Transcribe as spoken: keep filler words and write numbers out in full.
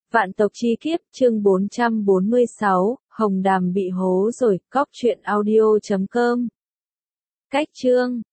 Vạn tộc chi kiếp, chương bốn trăm bốn mươi sáu, Hồng Đàm bị hố rồi, cóc truyện audio chấm com. Cách chương